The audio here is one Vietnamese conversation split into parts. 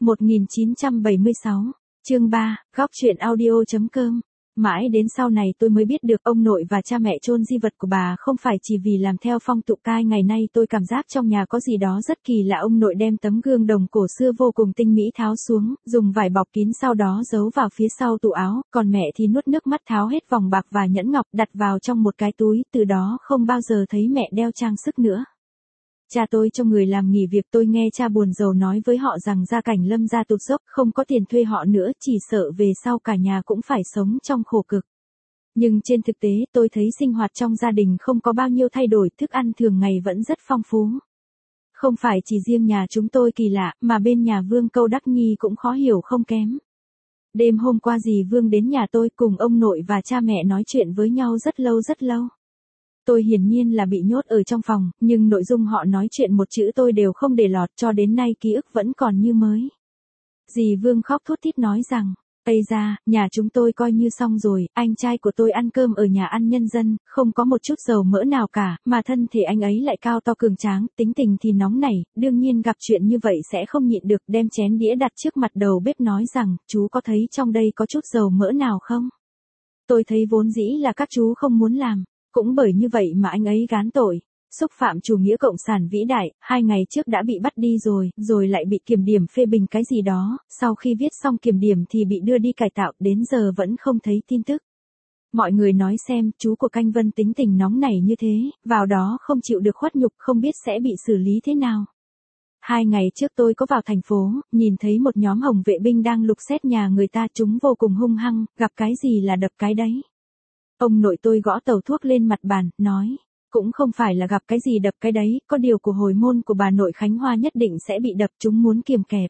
1976, chương 3, góc truyện audio.com. Mãi đến sau này tôi mới biết được ông nội và cha mẹ chôn di vật của bà không phải chỉ vì làm theo phong tục cai ngày nay. Tôi cảm giác trong nhà có gì đó rất kỳ lạ. Ông nội đem tấm gương đồng cổ xưa vô cùng tinh mỹ tháo xuống, dùng vải bọc kín sau đó giấu vào phía sau tủ áo, còn mẹ thì nuốt nước mắt tháo hết vòng bạc và nhẫn ngọc đặt vào trong một cái túi, từ đó không bao giờ thấy mẹ đeo trang sức nữa. Cha tôi cho người làm nghỉ việc. Tôi nghe cha buồn rầu nói với họ rằng gia cảnh Lâm gia tụt dốc, không có tiền thuê họ nữa, chỉ sợ về sau cả nhà cũng phải sống trong khổ cực. Nhưng trên thực tế tôi thấy sinh hoạt trong gia đình không có bao nhiêu thay đổi, thức ăn thường ngày vẫn rất phong phú. Không phải chỉ riêng nhà chúng tôi kỳ lạ, mà bên nhà Vương Câu Đắc Nhi cũng khó hiểu không kém. Đêm hôm qua dì Vương đến nhà tôi cùng ông nội và cha mẹ nói chuyện với nhau rất lâu rất lâu. Tôi hiển nhiên là bị nhốt ở trong phòng, nhưng nội dung họ nói chuyện một chữ tôi đều không để lọt, cho đến nay ký ức vẫn còn như mới. Dì Vương khóc thút thít nói rằng, Ây da, nhà chúng tôi coi như xong rồi, anh trai của tôi ăn cơm ở nhà ăn nhân dân, không có một chút dầu mỡ nào cả, mà thân thể anh ấy lại cao to cường tráng, tính tình thì nóng nảy, đương nhiên gặp chuyện như vậy sẽ không nhịn được, đem chén đĩa đặt trước mặt đầu bếp nói rằng, chú có thấy trong đây có chút dầu mỡ nào không? Tôi thấy vốn dĩ là các chú không muốn làm. Cũng bởi như vậy mà anh ấy gán tội, xúc phạm chủ nghĩa cộng sản vĩ đại. 2 ngày trước đã bị bắt đi rồi lại bị kiểm điểm phê bình cái gì đó, sau khi viết xong kiểm điểm thì bị đưa đi cải tạo, đến giờ vẫn không thấy tin tức. Mọi người nói xem, chú của Canh Vân tính tình nóng nảy như thế, vào đó không chịu được khuất nhục, không biết sẽ bị xử lý thế nào. 2 ngày trước tôi có vào thành phố, nhìn thấy một nhóm hồng vệ binh đang lục xét nhà người ta, chúng vô cùng hung hăng, gặp cái gì là đập cái đấy. Ông nội tôi gõ tàu thuốc lên mặt bàn, nói, cũng không phải là gặp cái gì đập cái đấy, có điều của hồi môn của bà nội Khánh Hoa nhất định sẽ bị đập, chúng muốn kiềm kẹp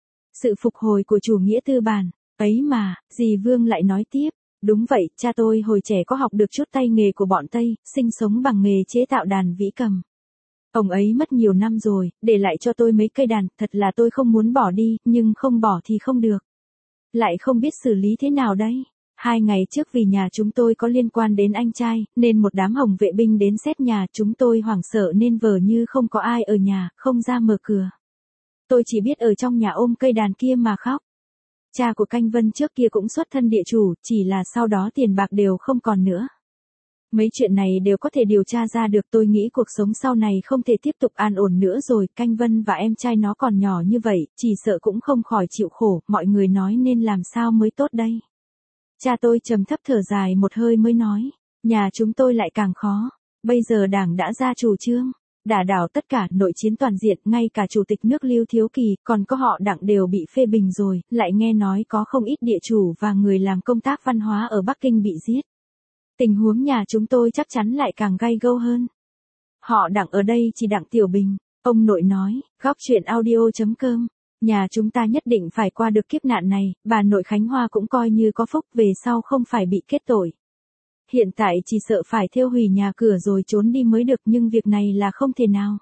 sự phục hồi của chủ nghĩa tư bản. Ấy mà, dì Vương lại nói tiếp, đúng vậy, cha tôi hồi trẻ có học được chút tay nghề của bọn Tây, sinh sống bằng nghề chế tạo đàn vĩ cầm. Ông ấy mất nhiều năm rồi, để lại cho tôi mấy cây đàn, thật là tôi không muốn bỏ đi, nhưng không bỏ thì không được. Lại không biết xử lý thế nào đây. 2 ngày trước vì nhà chúng tôi có liên quan đến anh trai, nên một đám hồng vệ binh đến xét nhà, chúng tôi hoảng sợ nên vờ như không có ai ở nhà, không ra mở cửa. Tôi chỉ biết ở trong nhà ôm cây đàn kia mà khóc. Cha của Canh Vân trước kia cũng xuất thân địa chủ, chỉ là sau đó tiền bạc đều không còn nữa. Mấy chuyện này đều có thể điều tra ra được. Tôi nghĩ cuộc sống sau này không thể tiếp tục an ổn nữa rồi. Canh Vân và em trai nó còn nhỏ như vậy, chỉ sợ cũng không khỏi chịu khổ. Mọi người nói nên làm sao mới tốt đây. Cha tôi trầm thấp thở dài một hơi mới nói, nhà chúng tôi lại càng khó. Bây giờ đảng đã ra chủ trương đả đảo tất cả, nội chiến toàn diện, ngay cả chủ tịch nước Lưu Thiếu Kỳ, còn có họ Đặng đều bị phê bình rồi, lại nghe nói có không ít địa chủ và người làm công tác văn hóa ở Bắc Kinh bị giết. Tình huống nhà chúng tôi chắc chắn lại càng gay gâu hơn. Họ Đặng ở đây chỉ Đặng Tiểu Bình, ông nội nói, góc truyện audio.com. Nhà chúng ta nhất định phải qua được kiếp nạn này, bà nội Khánh Hoa cũng coi như có phúc, về sau không phải bị kết tội. Hiện tại chỉ sợ phải thiêu hủy nhà cửa rồi trốn đi mới được, nhưng việc này là không thể nào.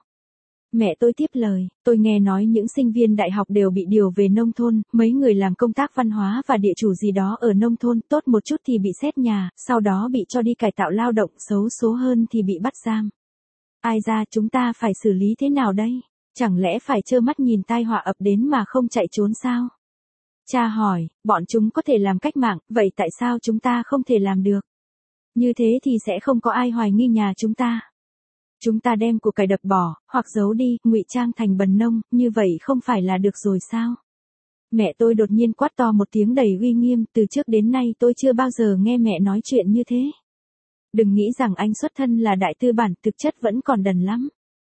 Mẹ tôi tiếp lời, tôi nghe nói những sinh viên đại học đều bị điều về nông thôn, mấy người làm công tác văn hóa và địa chủ gì đó ở nông thôn, tốt một chút thì bị xét nhà, sau đó bị cho đi cải tạo lao động, xấu số hơn thì bị bắt giam. Ai ra, chúng ta phải xử lý thế nào đây? Chẳng lẽ phải trơ mắt nhìn tai họa ập đến mà không chạy trốn sao? Cha hỏi, bọn chúng có thể làm cách mạng, vậy tại sao chúng ta không thể làm được? Như thế thì sẽ không có ai hoài nghi nhà chúng ta. Chúng ta đem của cải đập bỏ, hoặc giấu đi, ngụy trang thành bần nông, như vậy không phải là được rồi sao? Mẹ tôi đột nhiên quát to một tiếng đầy uy nghiêm, từ trước đến nay tôi chưa bao giờ nghe mẹ nói chuyện như thế. Đừng nghĩ rằng anh xuất thân là đại tư bản, thực chất vẫn còn đần lắm.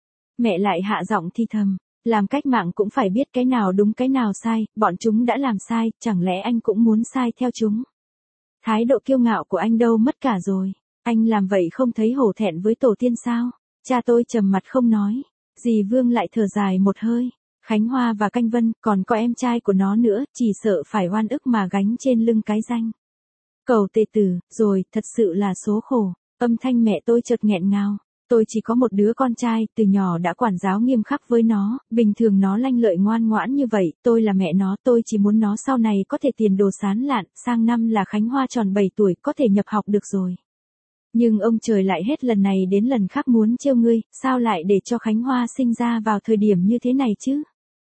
Mẹ lại hạ giọng thì thầm, làm cách mạng cũng phải biết cái nào đúng cái nào sai, bọn chúng đã làm sai, chẳng lẽ anh cũng muốn sai theo chúng? Thái độ kiêu ngạo của anh đâu mất cả rồi, anh làm vậy không thấy hổ thẹn với tổ tiên sao? Cha tôi trầm mặt không nói, dì Vương lại thở dài một hơi, Khánh Hoa và Canh Vân, còn có em trai của nó nữa, chỉ sợ phải oan ức mà gánh trên lưng cái danh Cầu Tề Tử, rồi, thật sự là số khổ. Âm thanh mẹ tôi chợt nghẹn ngào. Tôi chỉ có một đứa con trai, từ nhỏ đã quản giáo nghiêm khắc với nó, bình thường nó lanh lợi ngoan ngoãn như vậy, tôi là mẹ nó, tôi chỉ muốn nó sau này có thể tiền đồ sáng lạn, sang năm là Khánh Hoa tròn 7 tuổi, có thể nhập học được rồi. Nhưng ông trời lại hết lần này đến lần khác muốn trêu ngươi, sao lại để cho Khánh Hoa sinh ra vào thời điểm như thế này chứ?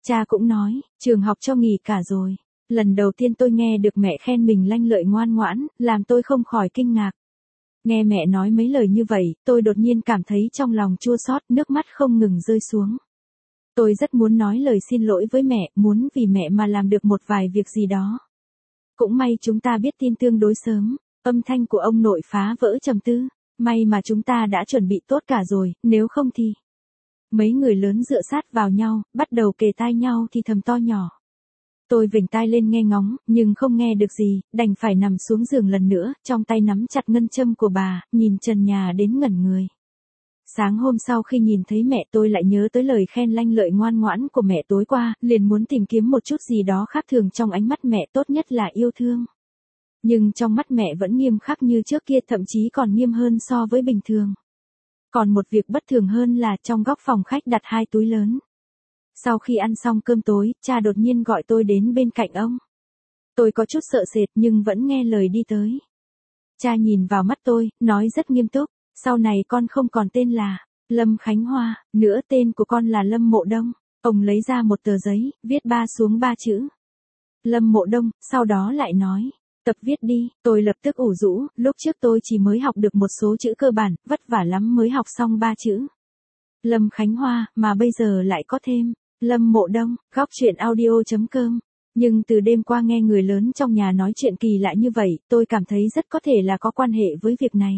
Cha cũng nói, trường học cho nghỉ cả rồi. Lần đầu tiên tôi nghe được mẹ khen mình lanh lợi ngoan ngoãn, làm tôi không khỏi kinh ngạc. Nghe mẹ nói mấy lời như vậy, tôi đột nhiên cảm thấy trong lòng chua xót, nước mắt không ngừng rơi xuống. Tôi rất muốn nói lời xin lỗi với mẹ, muốn vì mẹ mà làm được một vài việc gì đó. Cũng may chúng ta biết tin tương đối sớm, âm thanh của ông nội phá vỡ trầm tư. May mà chúng ta đã chuẩn bị tốt cả rồi, nếu không thì... Mấy người lớn dựa sát vào nhau, bắt đầu kề tai nhau thì thầm to nhỏ. Tôi vểnh tai lên nghe ngóng, nhưng không nghe được gì, đành phải nằm xuống giường lần nữa, trong tay nắm chặt ngân châm của bà, nhìn trần nhà đến ngẩn người. Sáng hôm sau khi nhìn thấy mẹ tôi lại nhớ tới lời khen lanh lợi ngoan ngoãn của mẹ tối qua, liền muốn tìm kiếm một chút gì đó khác thường trong ánh mắt mẹ, tốt nhất là yêu thương. Nhưng trong mắt mẹ vẫn nghiêm khắc như trước kia, thậm chí còn nghiêm hơn so với bình thường. Còn một việc bất thường hơn là trong góc phòng khách đặt 2 túi lớn. Sau khi ăn xong cơm tối, cha đột nhiên gọi tôi đến bên cạnh ông. Tôi có chút sợ sệt nhưng vẫn nghe lời đi tới. Cha nhìn vào mắt tôi, nói rất nghiêm túc, sau này con không còn tên là Lâm Khánh Hoa, nữa tên của con là Lâm Mộ Đông. Ông lấy ra một tờ giấy, viết 3 xuống 3 chữ. Lâm Mộ Đông, sau đó lại nói, tập viết đi. Tôi lập tức ủ rũ, lúc trước tôi chỉ mới học được một số chữ cơ bản, vất vả lắm mới học xong 3 chữ. Lâm Khánh Hoa, mà bây giờ lại có thêm Lâm Mộ Đông. Góc truyện audio.com. Nhưng từ đêm qua nghe người lớn trong nhà nói chuyện kỳ lạ như vậy, tôi cảm thấy rất có thể là có quan hệ với việc này.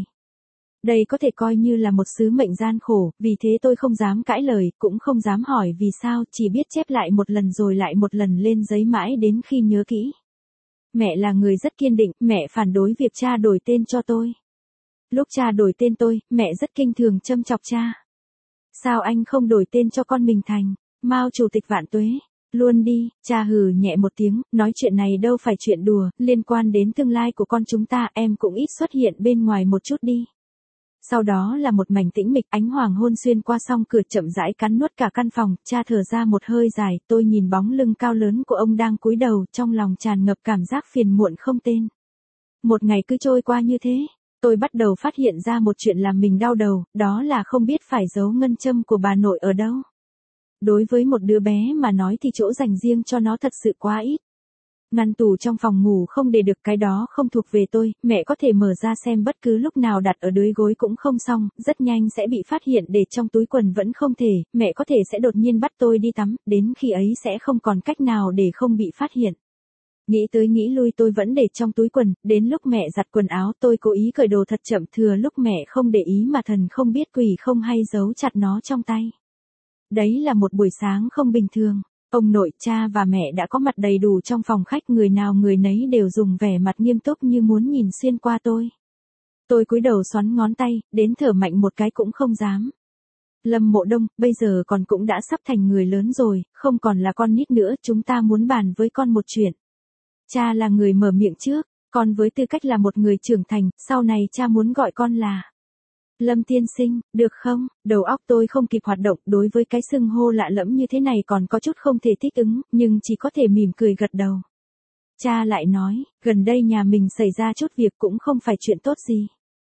Đây có thể coi như là một sứ mệnh gian khổ, vì thế tôi không dám cãi lời, cũng không dám hỏi vì sao, chỉ biết chép lại một lần rồi lại một lần lên giấy mãi đến khi nhớ kỹ. Mẹ là người rất kiên định, mẹ phản đối việc cha đổi tên cho tôi. Lúc cha đổi tên tôi, mẹ rất kinh thường châm chọc cha. Sao anh không đổi tên cho con mình thành Mao Chủ tịch Vạn Tuế? Luôn đi, cha hừ nhẹ một tiếng, nói chuyện này đâu phải chuyện đùa, liên quan đến tương lai của con chúng ta, em cũng ít xuất hiện bên ngoài một chút đi. Sau đó là một mảnh tĩnh mịch, ánh hoàng hôn xuyên qua song cửa chậm rãi cắn nuốt cả căn phòng, cha thở ra một hơi dài, tôi nhìn bóng lưng cao lớn của ông đang cúi đầu, trong lòng tràn ngập cảm giác phiền muộn không tên. Một ngày cứ trôi qua như thế, tôi bắt đầu phát hiện ra một chuyện làm mình đau đầu, đó là không biết phải giấu ngân châm của bà nội ở đâu. Đối với một đứa bé mà nói thì chỗ dành riêng cho nó thật sự quá ít. Ngăn tủ trong phòng ngủ không để được, cái đó không thuộc về tôi, mẹ có thể mở ra xem bất cứ lúc nào, đặt ở dưới gối cũng không xong, rất nhanh sẽ bị phát hiện, để trong túi quần vẫn không thể, mẹ có thể sẽ đột nhiên bắt tôi đi tắm, đến khi ấy sẽ không còn cách nào để không bị phát hiện. Nghĩ tới nghĩ lui tôi vẫn để trong túi quần, đến lúc mẹ giặt quần áo tôi cố ý cởi đồ thật chậm, thừa lúc mẹ không để ý mà thần không biết quỷ không hay giấu chặt nó trong tay. Đấy là một buổi sáng không bình thường. Ông nội, cha và mẹ đã có mặt đầy đủ trong phòng khách, người nào người nấy đều dùng vẻ mặt nghiêm túc như muốn nhìn xuyên qua tôi. Tôi cúi đầu xoắn ngón tay, đến thở mạnh một cái cũng không dám. Lâm Mộ Đông, bây giờ con cũng đã sắp thành người lớn rồi, không còn là con nít nữa, chúng ta muốn bàn với con một chuyện. Cha là người mở miệng trước, con với tư cách là một người trưởng thành, sau này cha muốn gọi con là Lâm tiên sinh, được không? Đầu óc tôi không kịp hoạt động, đối với cái xưng hô lạ lẫm như thế này còn có chút không thể thích ứng, nhưng chỉ có thể mỉm cười gật đầu. Cha lại nói, gần đây nhà mình xảy ra chút việc cũng không phải chuyện tốt gì.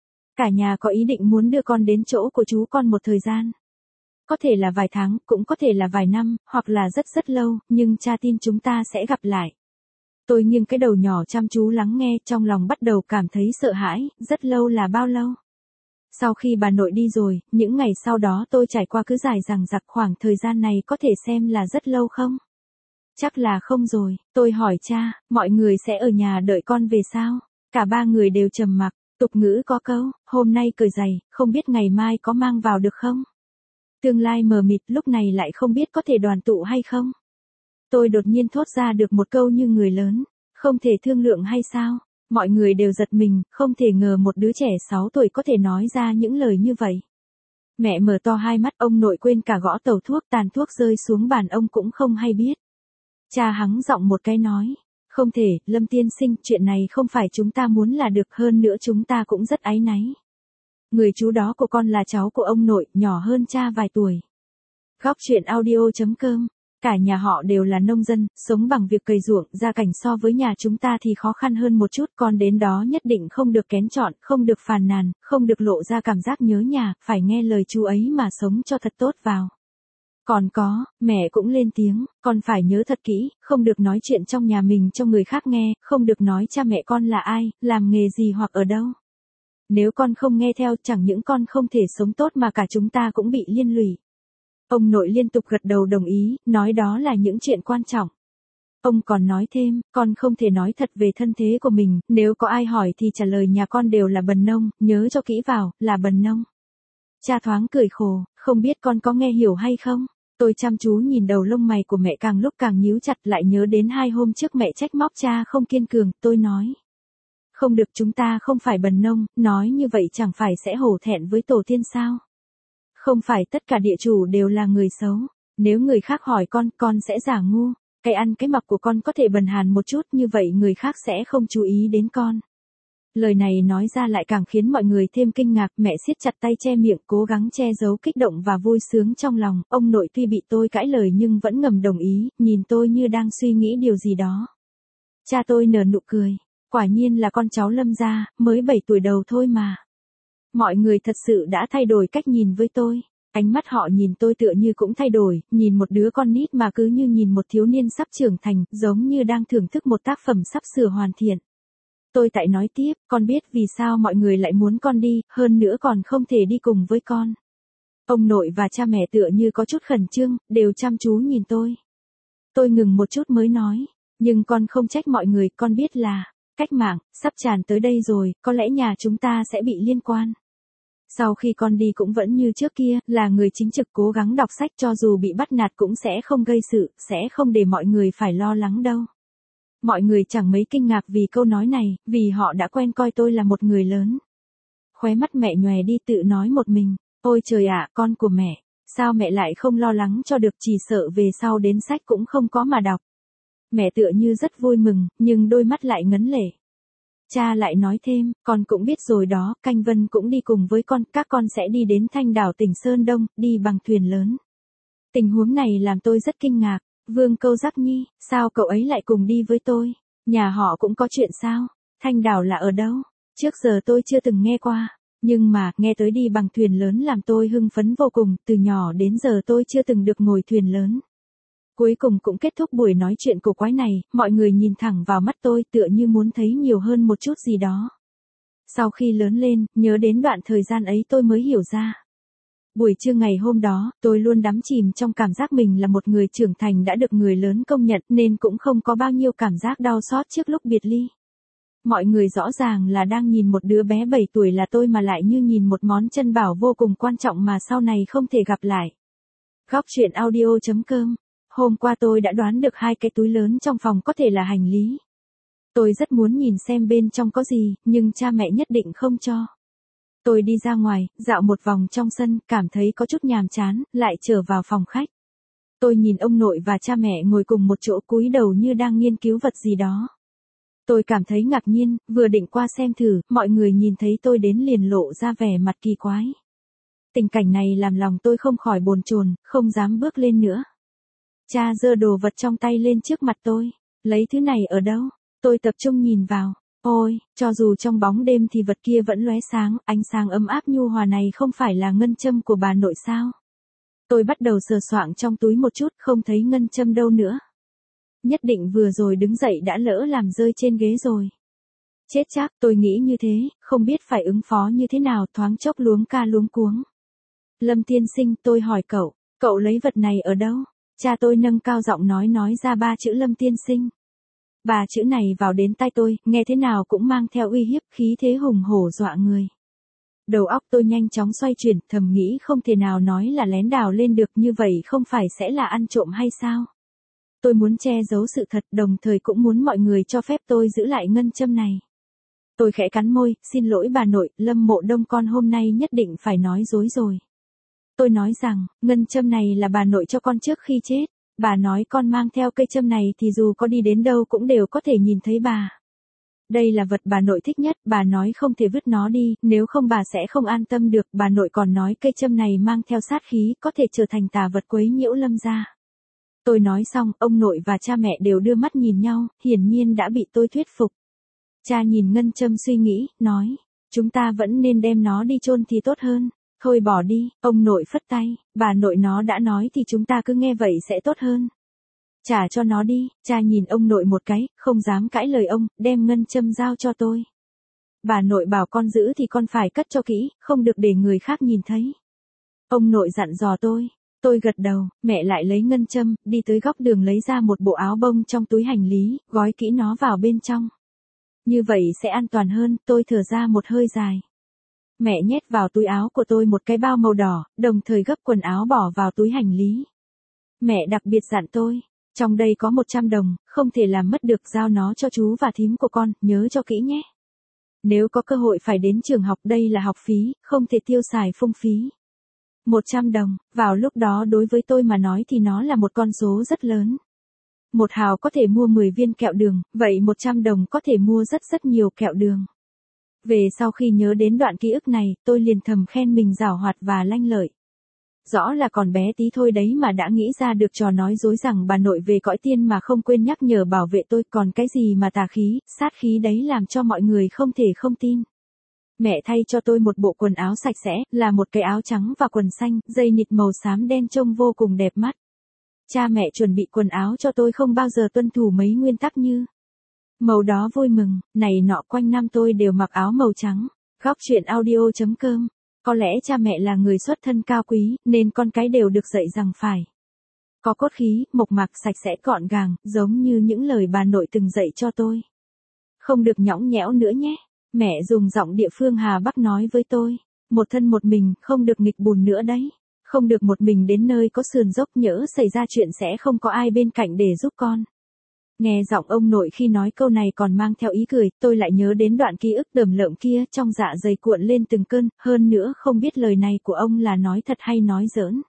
Cả nhà có ý định muốn đưa con đến chỗ của chú con một thời gian. Có thể là vài tháng, cũng có thể là vài năm, hoặc là rất rất lâu, nhưng cha tin chúng ta sẽ gặp lại. Tôi nghiêng cái đầu nhỏ chăm chú lắng nghe, trong lòng bắt đầu cảm thấy sợ hãi, rất lâu là bao lâu? Sau khi bà nội đi rồi, những ngày sau đó tôi trải qua cứ dài dằng dặc, khoảng thời gian này có thể xem là rất lâu không? Chắc là không rồi, tôi hỏi cha, mọi người sẽ ở nhà đợi con về sao? Cả ba người đều trầm mặc, tục ngữ có câu, hôm nay cởi giày, không biết ngày mai có mang vào được không? Tương lai mờ mịt, lúc này lại không biết có thể đoàn tụ hay không? Tôi đột nhiên thốt ra được một câu như người lớn, không thể thương lượng hay sao? Mọi người đều giật mình, không thể ngờ một đứa trẻ 6 tuổi có thể nói ra những lời như vậy. Mẹ mở to hai mắt, ông nội quên cả gõ tàu thuốc, tàn thuốc rơi xuống bàn ông cũng không hay biết. Cha hắng giọng một cái nói, không thể, Lâm tiên sinh, chuyện này không phải chúng ta muốn là được, hơn nữa chúng ta cũng rất áy náy. Người chú đó của con là cháu của ông nội, nhỏ hơn cha vài tuổi. Góc truyện audio.com. Cả nhà họ đều là nông dân, sống bằng việc cày ruộng, gia cảnh so với nhà chúng ta thì khó khăn hơn một chút, con đến đó nhất định không được kén chọn, không được phàn nàn, không được lộ ra cảm giác nhớ nhà, phải nghe lời chú ấy mà sống cho thật tốt vào. Còn có, mẹ cũng lên tiếng, con phải nhớ thật kỹ, không được nói chuyện trong nhà mình cho người khác nghe, không được nói cha mẹ con là ai, làm nghề gì hoặc ở đâu. Nếu con không nghe theo chẳng những con không thể sống tốt mà cả chúng ta cũng bị liên lụy. Ông nội liên tục gật đầu đồng ý, nói đó là những chuyện quan trọng. Ông còn nói thêm, con không thể nói thật về thân thế của mình, nếu có ai hỏi thì trả lời nhà con đều là bần nông, nhớ cho kỹ vào, là bần nông. Cha thoáng cười khổ, không biết con có nghe hiểu hay không? Tôi chăm chú nhìn đầu lông mày của mẹ càng lúc càng nhíu chặt, lại nhớ đến 2 hôm trước mẹ trách móc cha không kiên cường, tôi nói. Không được, chúng ta không phải bần nông, nói như vậy chẳng phải sẽ hổ thẹn với tổ tiên sao? Không phải tất cả địa chủ đều là người xấu, nếu người khác hỏi con sẽ giả ngu, cái ăn cái mặc của con có thể bần hàn một chút, như vậy người khác sẽ không chú ý đến con. Lời này nói ra lại càng khiến mọi người thêm kinh ngạc, mẹ siết chặt tay che miệng, cố gắng che giấu kích động và vui sướng trong lòng, ông nội tuy bị tôi cãi lời nhưng vẫn ngầm đồng ý, nhìn tôi như đang suy nghĩ điều gì đó. Cha tôi nở nụ cười, quả nhiên là con cháu Lâm gia, mới 7 tuổi đầu thôi mà. Mọi người thật sự đã thay đổi cách nhìn với tôi. Ánh mắt họ nhìn tôi tựa như cũng thay đổi, nhìn một đứa con nít mà cứ như nhìn một thiếu niên sắp trưởng thành, giống như đang thưởng thức một tác phẩm sắp sửa hoàn thiện. Tôi tại nói tiếp, con biết vì sao mọi người lại muốn con đi, hơn nữa còn không thể đi cùng với con. Ông nội và cha mẹ tựa như có chút khẩn trương, đều chăm chú nhìn tôi. Tôi ngừng một chút mới nói, nhưng con không trách mọi người, con biết là, cách mạng, sắp tràn tới đây rồi, có lẽ nhà chúng ta sẽ bị liên quan. Sau khi con đi cũng vẫn như trước kia, là người chính trực cố gắng đọc sách cho dù bị bắt nạt cũng sẽ không gây sự, sẽ không để mọi người phải lo lắng đâu. Mọi người chẳng mấy kinh ngạc vì câu nói này, vì họ đã quen coi tôi là một người lớn. Khóe mắt mẹ nhòe đi tự nói một mình, ôi trời ạ, con của mẹ, sao mẹ lại không lo lắng cho được, chỉ sợ về sau đến sách cũng không có mà đọc. Mẹ tựa như rất vui mừng, nhưng đôi mắt lại ngấn lệ. Cha lại nói thêm, con cũng biết rồi đó, Canh Vân cũng đi cùng với con, các con sẽ đi đến Thanh Đảo tỉnh Sơn Đông, đi bằng thuyền lớn. Tình huống này làm tôi rất kinh ngạc, Vương Câu Giác Nhi, sao cậu ấy lại cùng đi với tôi? Nhà họ cũng có chuyện sao? Thanh Đảo là ở đâu? Trước giờ tôi chưa từng nghe qua, nhưng mà, nghe tới đi bằng thuyền lớn làm tôi hưng phấn vô cùng, từ nhỏ đến giờ tôi chưa từng được ngồi thuyền lớn. Cuối cùng cũng kết thúc buổi nói chuyện cổ quái này, mọi người nhìn thẳng vào mắt tôi tựa như muốn thấy nhiều hơn một chút gì đó. Sau khi lớn lên, nhớ đến đoạn thời gian ấy tôi mới hiểu ra. Buổi trưa ngày hôm đó, tôi luôn đắm chìm trong cảm giác mình là một người trưởng thành đã được người lớn công nhận nên cũng không có bao nhiêu cảm giác đau xót trước lúc biệt ly. Mọi người rõ ràng là đang nhìn một đứa bé 7 tuổi là tôi mà lại như nhìn một món chân bảo vô cùng quan trọng mà sau này không thể gặp lại. Góc truyện audio.com. Hôm qua tôi đã đoán được 2 cái túi lớn trong phòng có thể là hành lý. Tôi rất muốn nhìn xem bên trong có gì, nhưng cha mẹ nhất định không cho. Tôi đi ra ngoài, dạo một vòng trong sân, cảm thấy có chút nhàm chán, lại trở vào phòng khách. Tôi nhìn ông nội và cha mẹ ngồi cùng một chỗ cúi đầu như đang nghiên cứu vật gì đó. Tôi cảm thấy ngạc nhiên, vừa định qua xem thử, mọi người nhìn thấy tôi đến liền lộ ra vẻ mặt kỳ quái. Tình cảnh này làm lòng tôi không khỏi bồn chồn, không dám bước lên nữa. Cha giơ đồ vật trong tay lên trước mặt tôi, lấy thứ này ở đâu? Tôi tập trung nhìn vào, ôi, cho dù trong bóng đêm thì vật kia vẫn lóe sáng, ánh sáng ấm áp nhu hòa này không phải là ngân châm của bà nội sao? Tôi bắt đầu sờ soạng trong túi một chút, không thấy ngân châm đâu nữa. Nhất định vừa rồi đứng dậy đã lỡ làm rơi trên ghế rồi. Chết chắc, tôi nghĩ như thế, không biết phải ứng phó như thế nào, thoáng chốc luống ca luống cuống. Lâm tiên sinh, tôi hỏi cậu lấy vật này ở đâu? Cha tôi nâng cao giọng nói ra 3 chữ Lâm tiên sinh. 3 chữ này vào đến tai tôi, nghe thế nào cũng mang theo uy hiếp, khí thế hùng hổ dọa người. Đầu óc tôi nhanh chóng xoay chuyển, thầm nghĩ không thể nào nói là lén đào lên được, như vậy không phải sẽ là ăn trộm hay sao? Tôi muốn che giấu sự thật, đồng thời cũng muốn mọi người cho phép tôi giữ lại ngân châm này. Tôi khẽ cắn môi, xin lỗi bà nội, Lâm Mộ Đông con hôm nay nhất định phải nói dối rồi. Tôi nói rằng, ngân châm này là bà nội cho con trước khi chết. Bà nói con mang theo cây châm này thì dù có đi đến đâu cũng đều có thể nhìn thấy bà. Đây là vật bà nội thích nhất, bà nói không thể vứt nó đi, nếu không bà sẽ không an tâm được. Bà nội còn nói cây châm này mang theo sát khí, có thể trở thành tà vật quấy nhiễu Lâm gia. Tôi nói xong, ông nội và cha mẹ đều đưa mắt nhìn nhau, hiển nhiên đã bị tôi thuyết phục. Cha nhìn ngân châm suy nghĩ, nói, chúng ta vẫn nên đem nó đi chôn thì tốt hơn. Thôi bỏ đi, ông nội phất tay, bà nội nó đã nói thì chúng ta cứ nghe vậy sẽ tốt hơn. Trả cho nó đi, cha nhìn ông nội một cái, không dám cãi lời ông, đem ngân châm giao cho tôi. Bà nội bảo con giữ thì con phải cất cho kỹ, không được để người khác nhìn thấy. Ông nội dặn dò tôi gật đầu, mẹ lại lấy ngân châm, đi tới góc đường lấy ra một bộ áo bông trong túi hành lý, gói kỹ nó vào bên trong. Như vậy sẽ an toàn hơn, tôi thở ra một hơi dài. Mẹ nhét vào túi áo của tôi một cái bao màu đỏ, đồng thời gấp quần áo bỏ vào túi hành lý. Mẹ đặc biệt dặn tôi, trong đây có 100 đồng, không thể làm mất được, giao nó cho chú và thím của con, nhớ cho kỹ nhé. Nếu có cơ hội phải đến trường học, đây là học phí, không thể tiêu xài phung phí. 100 đồng, vào lúc đó đối với tôi mà nói thì nó là một con số rất lớn. 1 hào có thể mua 10 viên kẹo đường, vậy 100 đồng có thể mua rất nhiều kẹo đường. Về sau khi nhớ đến đoạn ký ức này, tôi liền thầm khen mình giàu hoạt và lanh lợi. Rõ là còn bé tí thôi đấy mà đã nghĩ ra được trò nói dối rằng bà nội về cõi tiên mà không quên nhắc nhở bảo vệ tôi, còn cái gì mà tà khí, sát khí đấy làm cho mọi người không thể không tin. Mẹ thay cho tôi một bộ quần áo sạch sẽ, là một cái áo trắng và quần xanh, dây nịt màu xám đen trông vô cùng đẹp mắt. Cha mẹ chuẩn bị quần áo cho tôi không bao giờ tuân thủ mấy nguyên tắc như màu đó vui mừng, này nọ, quanh năm tôi đều mặc áo màu trắng. Góc truyện audio.com. Có lẽ cha mẹ là người xuất thân cao quý, nên con cái đều được dạy rằng phải có cốt khí, mộc mạc, sạch sẽ, gọn gàng, giống như những lời bà nội từng dạy cho tôi. Không được nhõng nhẽo nữa nhé. Mẹ dùng giọng địa phương Hà Bắc nói với tôi. Một thân một mình, không được nghịch bùn nữa đấy. Không được một mình đến nơi có sườn dốc, nhỡ xảy ra chuyện sẽ không có ai bên cạnh để giúp con. Nghe giọng ông nội khi nói câu này còn mang theo ý cười, tôi lại nhớ đến đoạn ký ức đờm lợm kia, trong dạ dày cuộn lên từng cơn, hơn nữa không biết lời này của ông là nói thật hay nói giỡn.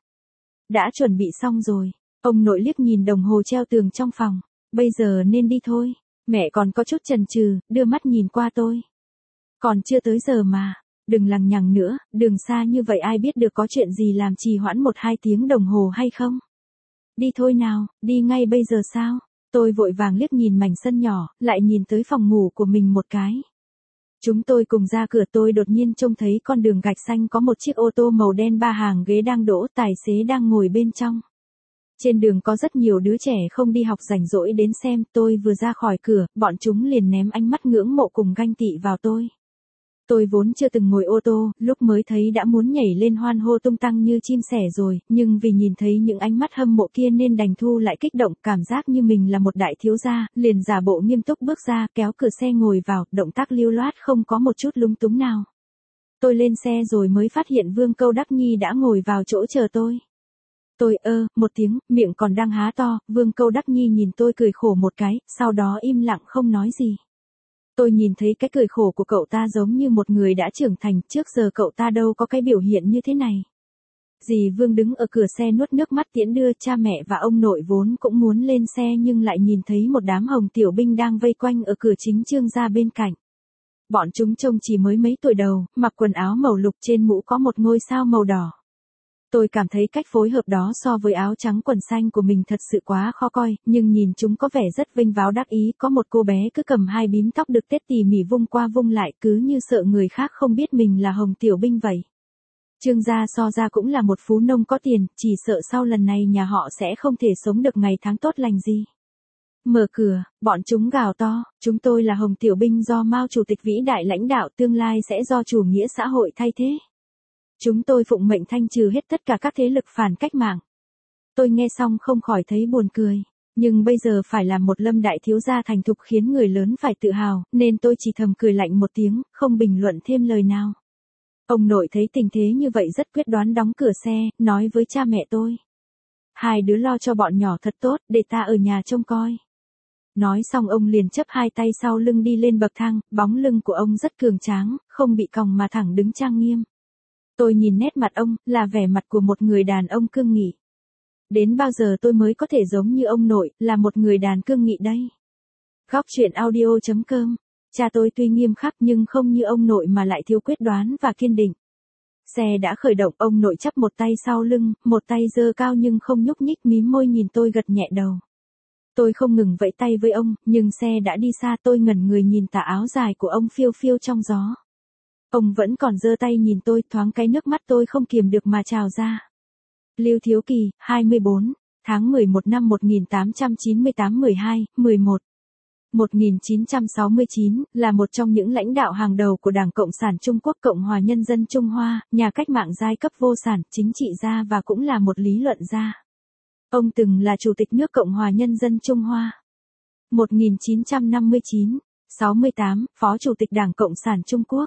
Đã chuẩn bị xong rồi, ông nội liếc nhìn đồng hồ treo tường trong phòng, bây giờ nên đi thôi. Mẹ còn có chút chần chừ, đưa mắt nhìn qua tôi. Còn chưa tới giờ mà, đừng lằng nhằng nữa, đường xa như vậy ai biết được có chuyện gì làm trì hoãn 1-2 tiếng đồng hồ hay không. Đi thôi nào, đi ngay bây giờ sao? Tôi vội vàng liếc nhìn mảnh sân nhỏ, lại nhìn tới phòng ngủ của mình một cái. Chúng tôi cùng ra cửa, tôi đột nhiên trông thấy con đường gạch xanh có một chiếc ô tô màu đen 3 hàng ghế đang đỗ, tài xế đang ngồi bên trong. Trên đường có rất nhiều đứa trẻ không đi học rảnh rỗi đến xem, tôi vừa ra khỏi cửa, bọn chúng liền ném ánh mắt ngưỡng mộ cùng ganh tị vào tôi. Tôi vốn chưa từng ngồi ô tô, lúc mới thấy đã muốn nhảy lên hoan hô tung tăng như chim sẻ rồi, nhưng vì nhìn thấy những ánh mắt hâm mộ kia nên đành thu lại kích động, cảm giác như mình là một đại thiếu gia, liền giả bộ nghiêm túc bước ra, kéo cửa xe ngồi vào, động tác lưu loát không có một chút lúng túng nào. Tôi lên xe rồi mới phát hiện Vương Câu Đắc Nhi đã ngồi vào chỗ chờ tôi. Tôi một tiếng, miệng còn đang há to, Vương Câu Đắc Nhi nhìn tôi cười khổ một cái, sau đó im lặng không nói gì. Tôi nhìn thấy cái cười khổ của cậu ta giống như một người đã trưởng thành, trước giờ cậu ta đâu có cái biểu hiện như thế này. Dì Vương đứng ở cửa xe nuốt nước mắt tiễn đưa, cha mẹ và ông nội vốn cũng muốn lên xe nhưng lại nhìn thấy một đám hồng tiểu binh đang vây quanh ở cửa chính Trương gia bên cạnh. Bọn chúng trông chỉ mới mấy tuổi đầu, mặc quần áo màu lục, trên mũ có một ngôi sao màu đỏ. Tôi cảm thấy cách phối hợp đó so với áo trắng quần xanh của mình thật sự quá khó coi, nhưng nhìn chúng có vẻ rất vênh váo đắc ý, có một cô bé cứ cầm 2 bím tóc được tết tỉ mỉ vung qua vung lại, cứ như sợ người khác không biết mình là hồng tiểu binh vậy. Trương gia so ra cũng là một phú nông có tiền, chỉ sợ sau lần này nhà họ sẽ không thể sống được ngày tháng tốt lành gì. Mở cửa, bọn chúng gào to, chúng tôi là hồng tiểu binh do Mao Chủ tịch vĩ đại lãnh đạo, tương lai sẽ do chủ nghĩa xã hội thay thế. Chúng tôi phụng mệnh thanh trừ hết tất cả các thế lực phản cách mạng. Tôi nghe xong không khỏi thấy buồn cười, nhưng bây giờ phải làm một Lâm đại thiếu gia thành thục khiến người lớn phải tự hào, nên tôi chỉ thầm cười lạnh một tiếng, không bình luận thêm lời nào. Ông nội thấy tình thế như vậy rất quyết đoán đóng cửa xe, nói với cha mẹ tôi. 2 đứa lo cho bọn nhỏ thật tốt, để ta ở nhà trông coi. Nói xong ông liền chắp 2 tay sau lưng đi lên bậc thang, bóng lưng của ông rất cường tráng, không bị còng mà thẳng đứng trang nghiêm. Tôi nhìn nét mặt ông, là vẻ mặt của một người đàn ông cương nghị. Đến bao giờ tôi mới có thể giống như ông nội, là một người đàn cương nghị đây? Góc truyện audio.com. Cha tôi tuy nghiêm khắc nhưng không như ông nội mà lại thiếu quyết đoán và kiên định. Xe đã khởi động, ông nội chắp một tay sau lưng, một tay giơ cao nhưng không nhúc nhích, mím môi nhìn tôi gật nhẹ đầu. Tôi không ngừng vẫy tay với ông, nhưng xe đã đi xa, tôi ngẩn người nhìn tà áo dài của ông phiêu phiêu trong gió. Ông vẫn còn giơ tay nhìn tôi, thoáng cái nước mắt tôi không kiềm được mà trào ra. Lưu Thiếu Kỳ, 24, tháng 11 năm 1898 12/11. 1969, là một trong những lãnh đạo hàng đầu của Đảng Cộng sản Trung Quốc Cộng hòa Nhân dân Trung Hoa, nhà cách mạng giai cấp vô sản, chính trị gia và cũng là một lý luận gia. Ông từng là Chủ tịch nước Cộng hòa Nhân dân Trung Hoa. 1959, 68, Phó Chủ tịch Đảng Cộng sản Trung Quốc.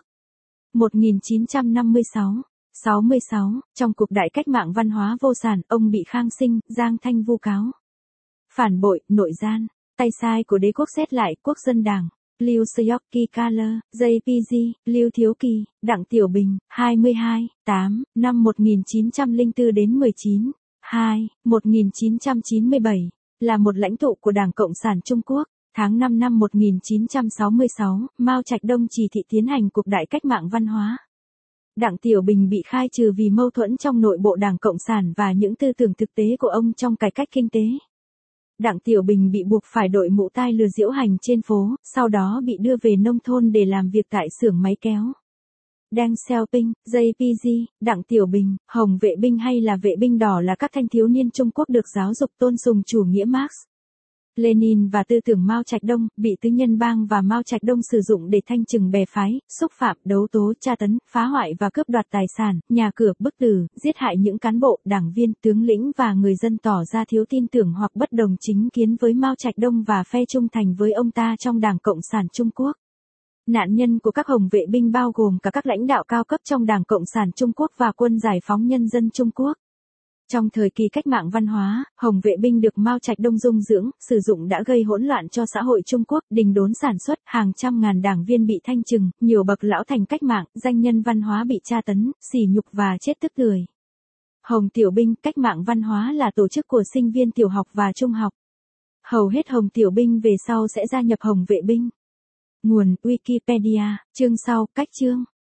1956, 66, trong cuộc đại cách mạng văn hóa vô sản, ông bị Khang Sinh, Giang Thanh vu cáo. Phản bội, nội gian, tay sai của đế quốc xét lại, Quốc dân Đảng. Liu Seok-ki Color, JPG, Lưu Thiếu Kỳ, Đặng Tiểu Bình, 22, 8, năm 1904 đến 19, 2, 1997, là một lãnh tụ của Đảng Cộng sản Trung Quốc. Tháng 5 năm 1966, Mao Trạch Đông chỉ thị tiến hành cuộc đại cách mạng văn hóa. Đặng Tiểu Bình bị khai trừ vì mâu thuẫn trong nội bộ Đảng Cộng sản và những tư tưởng thực tế của ông trong cải cách kinh tế. Đặng Tiểu Bình bị buộc phải đội mũ tai lừa diễu hành trên phố, sau đó bị đưa về nông thôn để làm việc tại xưởng máy kéo. Deng Xiaoping, JPG, Đặng Tiểu Bình, Hồng vệ binh hay là vệ binh đỏ là các thanh thiếu niên Trung Quốc được giáo dục tôn sùng chủ nghĩa Marx, Lenin và tư tưởng Mao Trạch Đông, bị Tứ Nhân Bang và Mao Trạch Đông sử dụng để thanh trừng bè phái, xúc phạm, đấu tố, tra tấn, phá hoại và cướp đoạt tài sản, nhà cửa, bức tử, giết hại những cán bộ, đảng viên, tướng lĩnh và người dân tỏ ra thiếu tin tưởng hoặc bất đồng chính kiến với Mao Trạch Đông và phe trung thành với ông ta trong Đảng Cộng sản Trung Quốc. Nạn nhân của các hồng vệ binh bao gồm cả các lãnh đạo cao cấp trong Đảng Cộng sản Trung Quốc và Quân Giải phóng Nhân dân Trung Quốc. Trong thời kỳ cách mạng văn hóa, hồng vệ binh được Mao Trạch Đông dung dưỡng, sử dụng đã gây hỗn loạn cho xã hội Trung Quốc, đình đốn sản xuất, hàng trăm ngàn đảng viên bị thanh trừng, nhiều bậc lão thành cách mạng, danh nhân văn hóa bị tra tấn, sỉ nhục và chết tức tưởi. Hồng Tiểu binh, cách mạng văn hóa là tổ chức của sinh viên tiểu học và trung học. Hầu hết hồng tiểu binh về sau sẽ gia nhập hồng vệ binh. Nguồn Wikipedia, chương sau, cách chương.